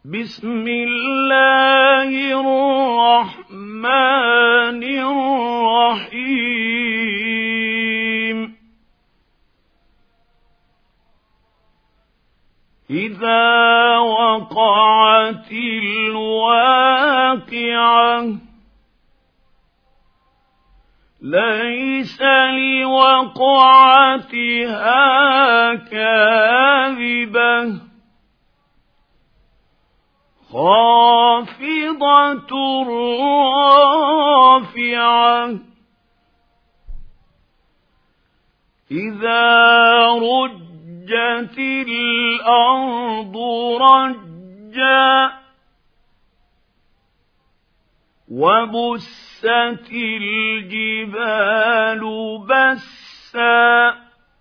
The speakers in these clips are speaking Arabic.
بسم الله الرحمن الرحيم إذا وقعت الواقعة ليس لوقعتها كاذبة خافضة رافعة إذا رجت الأرض رجا وبست الجبال بسا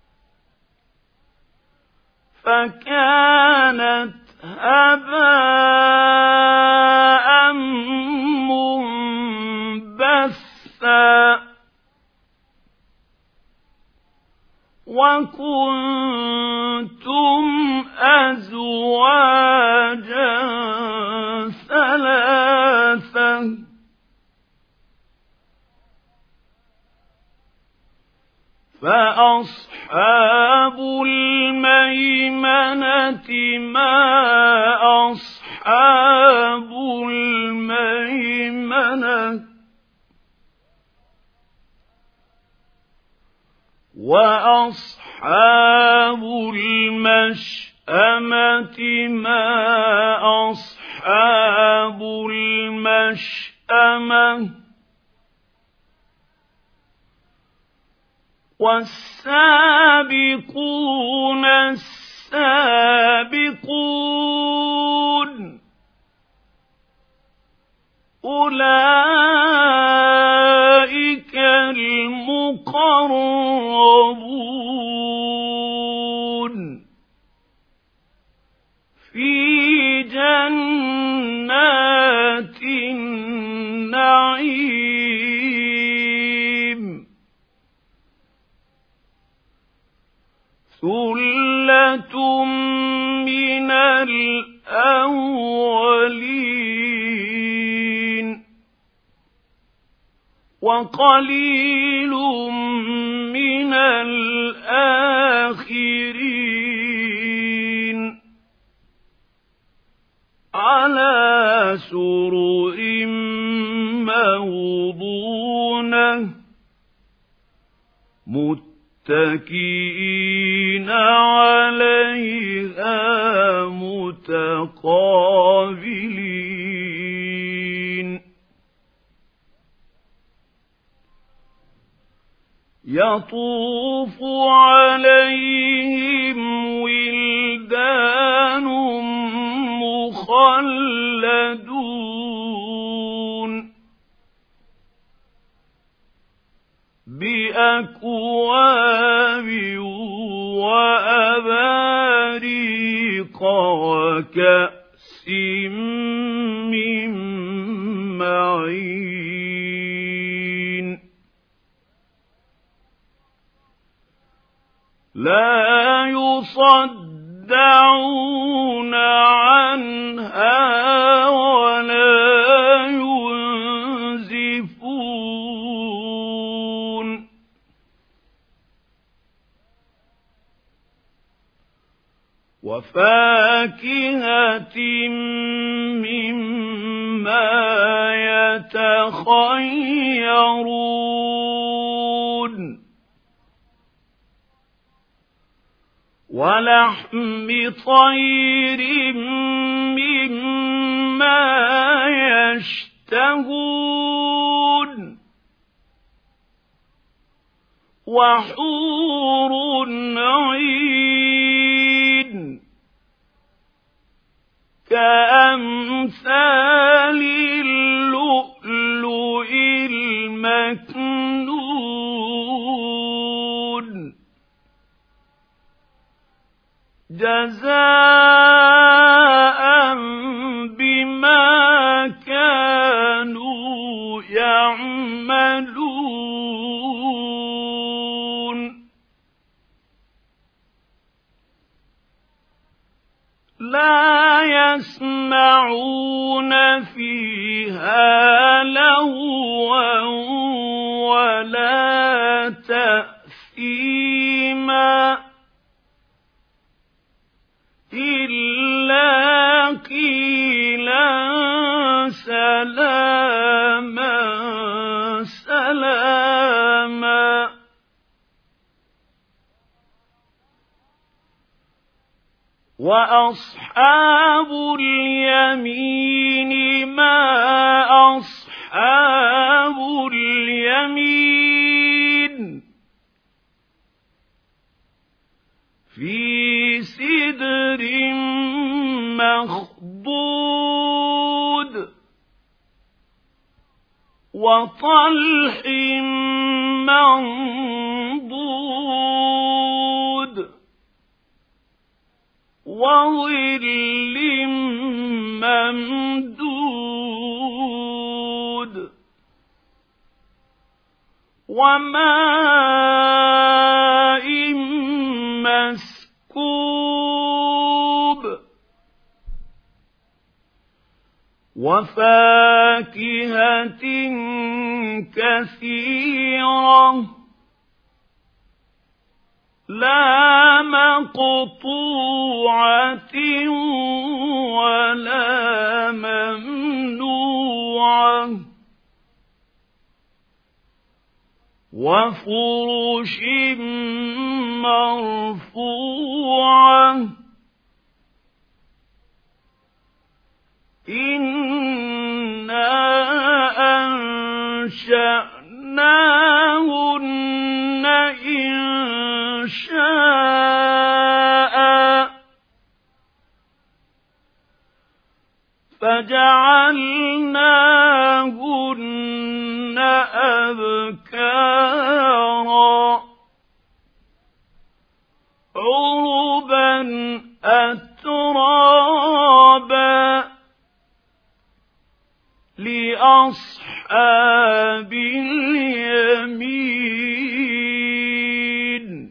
فكانت هباء منبثا وكنتم أزواجا ثلاثة فأصحاب الميمنة ما أصحاب الميمنة وأصحاب المشأمة ما أصحاب المشأمة والسابقون السابقون أولئك المقربون في جنات النعيم ثلة من الأولين وقليل من الآخرين على سرر موضونة متكئين عليها متقابلين يطوف عليهم ولدان مخلدون بأكواب وأباريق وكأس من معين لا يصدعون عنها ولا ينزفون وفاكهة مما يتخيرون ولحم طير مما يشتهون وحور عين كأمثال اللؤلؤ المكنون جزاء بما كانوا يعملون لا يسمعون فيها لغوا ولا تأثيما إلا قيلا سلاما سلاما. وأصحاب اليمين ما أصحاب اليمين في سدر مخضود وطلح منضود وظل ممدود وماء مسكوب وفاكهة كثيرة لا مقطوعة ولا ممنوعة وفرش مرفوعة إنا أنشأناهن إنشاء فجعلناهن أبكارا عربا أترابا لأصحاب اليمين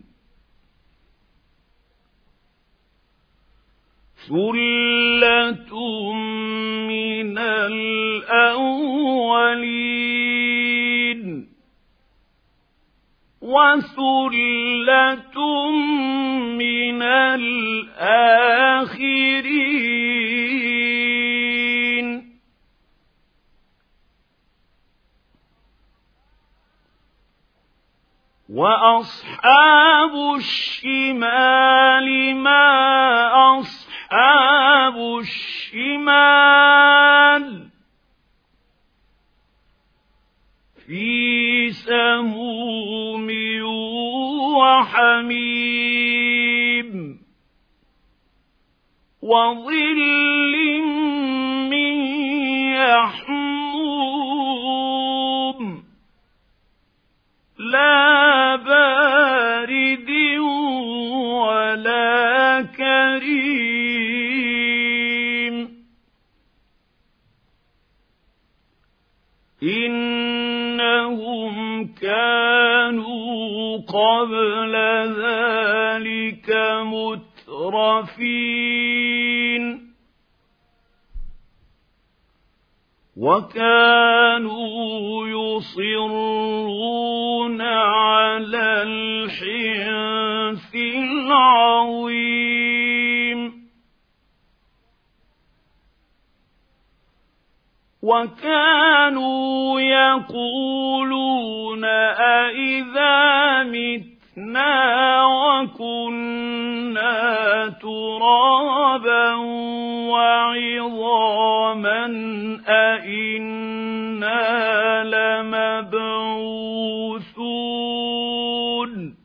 ثلة من الأولين وثلة من الآخرين وأصحاب الشمال ما أصحاب الشمال في سموم وحميم وظل من يحموم لا بارد ولا كريم إنهم كانوا قبل ذلك مترفين وكانوا يصرون على الحنث العظيم وكانوا يقولون أإذا متنا وكنا ترابا وعظاما أإنا لمبعوثون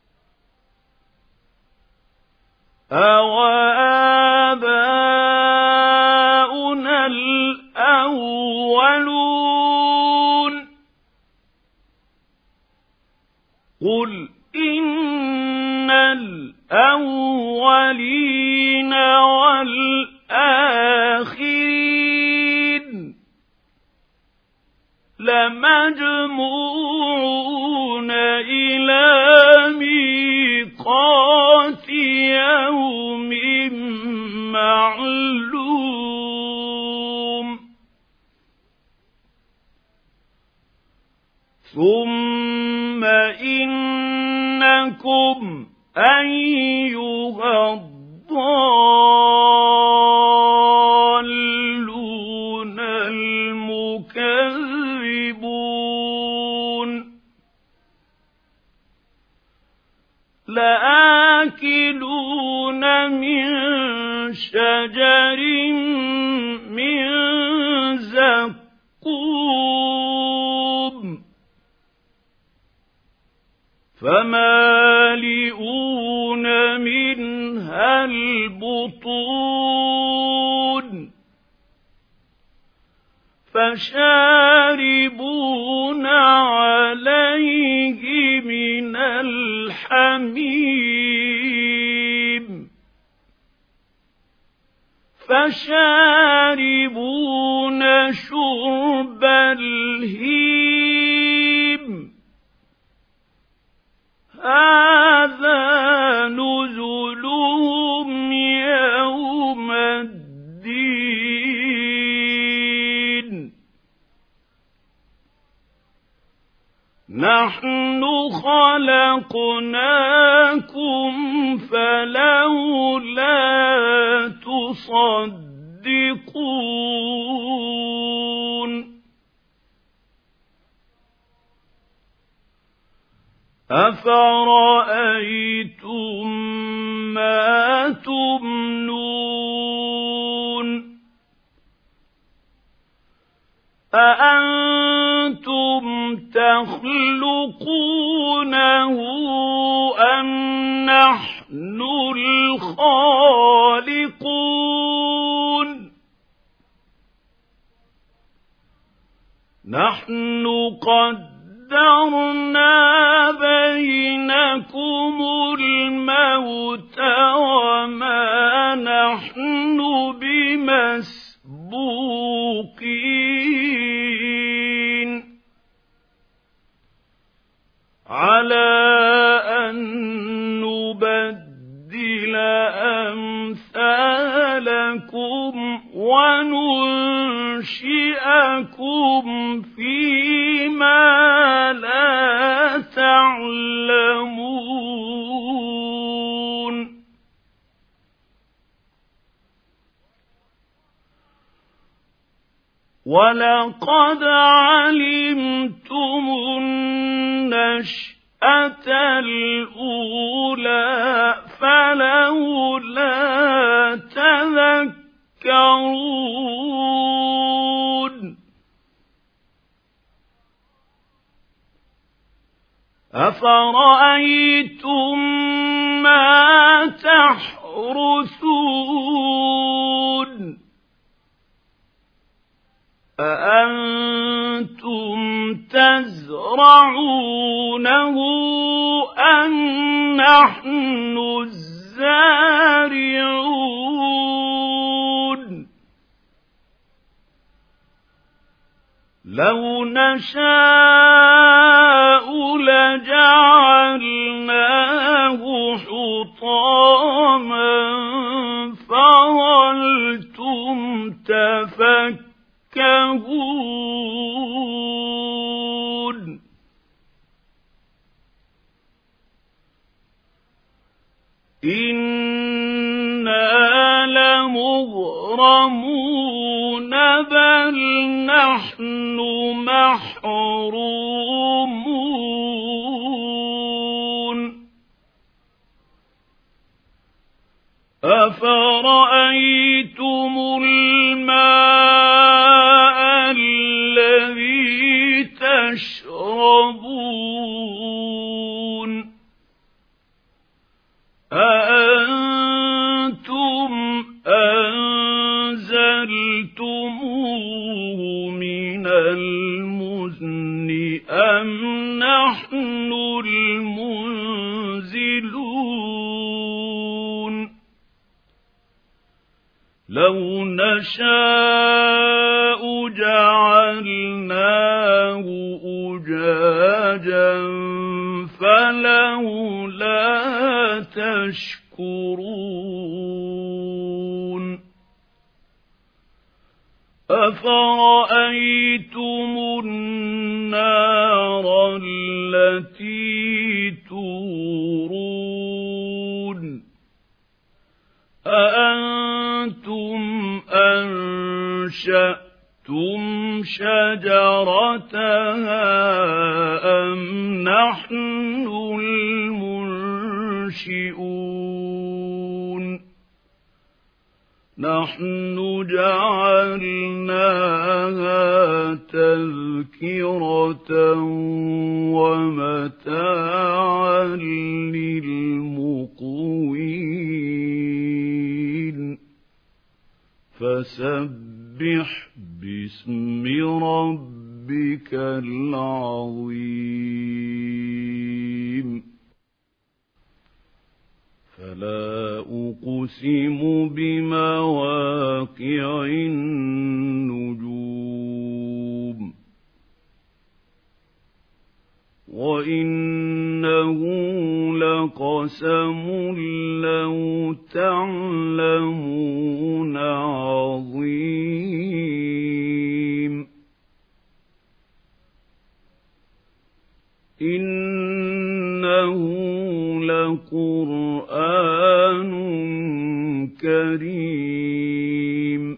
أوآباؤنا الأولون قل إن الأولين والآخرين لمجموعون إلى ميقات يوم معلوم ثم إنكم أيها الضالون المكذبون لآكلون من شجر من زقوم فمالئون منها البطون فشاربون عليه من الحميم فشاربون شرب الهيم هذا نزلهم يوم الدين نحن خلقناكم فلولا تصدقون أفرأيتم ما تمنون أأنتم تخلقونه أم نحن الخالقون نحن قدرنا بينكم الموت وما نحن بمسبوقين على أن نبدل أمثالكم وننشئكم فيما لا تعلمون ولقد علمتم النشأة الأولى فلولا تذكرون أفرأيتم ما تحرثون أأنتم تزرعونه أم نحن الزارعون لو نشاء لجعلناه حطاما فظلتم تفكهون إنا لمغرمون بل نحن محرومون أفرأيتم الماء الذي تشربون أأنتم أنزلتموه من المزن أم نحن المنزلون لو نشاء جعلناه أجاجا فلولا تشكرون أفرأيتم النار التي تورون أأنتم أنشأتم شجرتها أم نحن المنشئون نحن جعلناها تذكرة ومتاعا للمقوين فسبح باسم ربك العظيم فلا أقسم بمواقع النجوم وإنه لقسم لو تعلمون عظيم إنه لقرآن كريم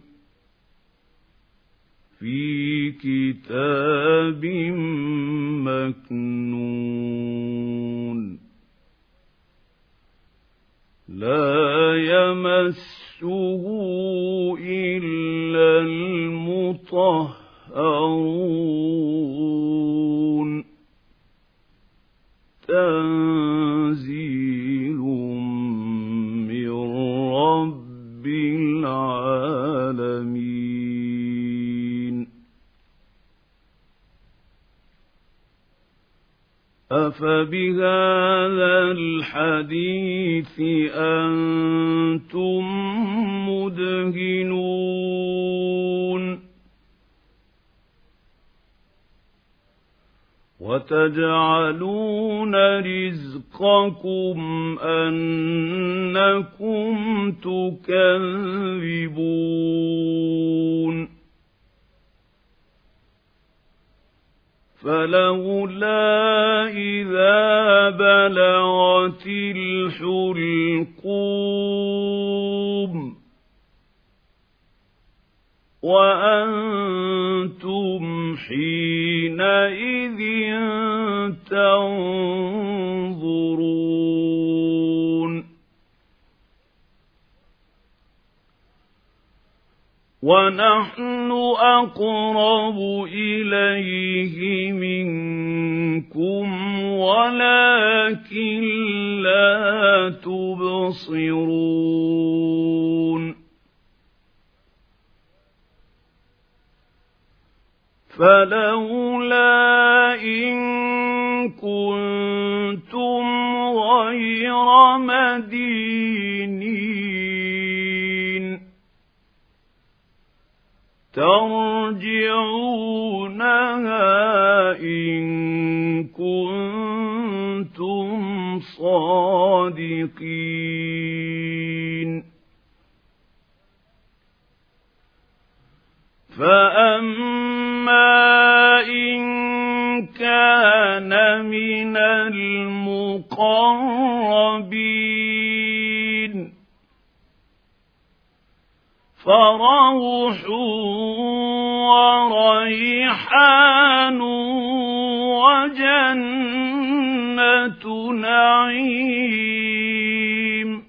في كتاب مكنون لا يمسه إلا المطهرون تنزيل من رب العالمين أفبهذا الحديث أنتم مدهنون وتجعلون رزقكم أنكم تكذبون فلولا إذا بلغت الحلقوم وأنتم حينئذ تنظرون ونحن أقرب إليه منكم ولكن لا تبصرون فلولا إن كنتم غير مدينين ترجعونها إن كنتم صادقين فأما إن كان من المقربين فروح وريحان وجنة نعيم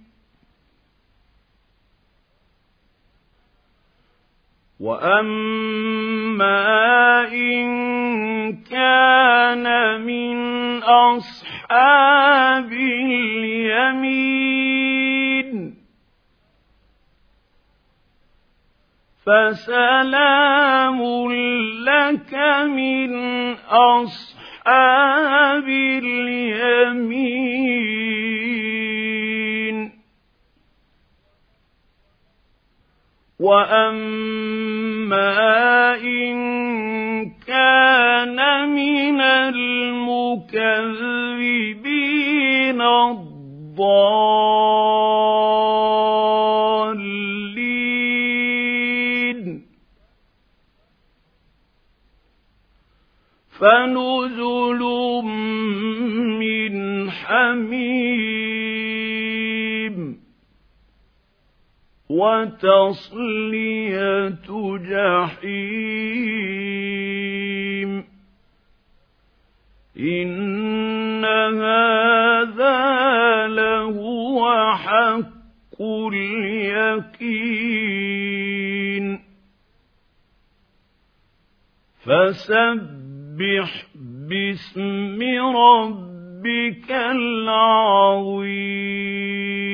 وأما إن كان من أصحاب اليمين فسلام لك من أصحاب اليمين وأما إن كان من المكذبين الضالين فنزل من حميم وتصلية جحيم إن هذا لهو حق اليقين فسبح باسم ربك العظيم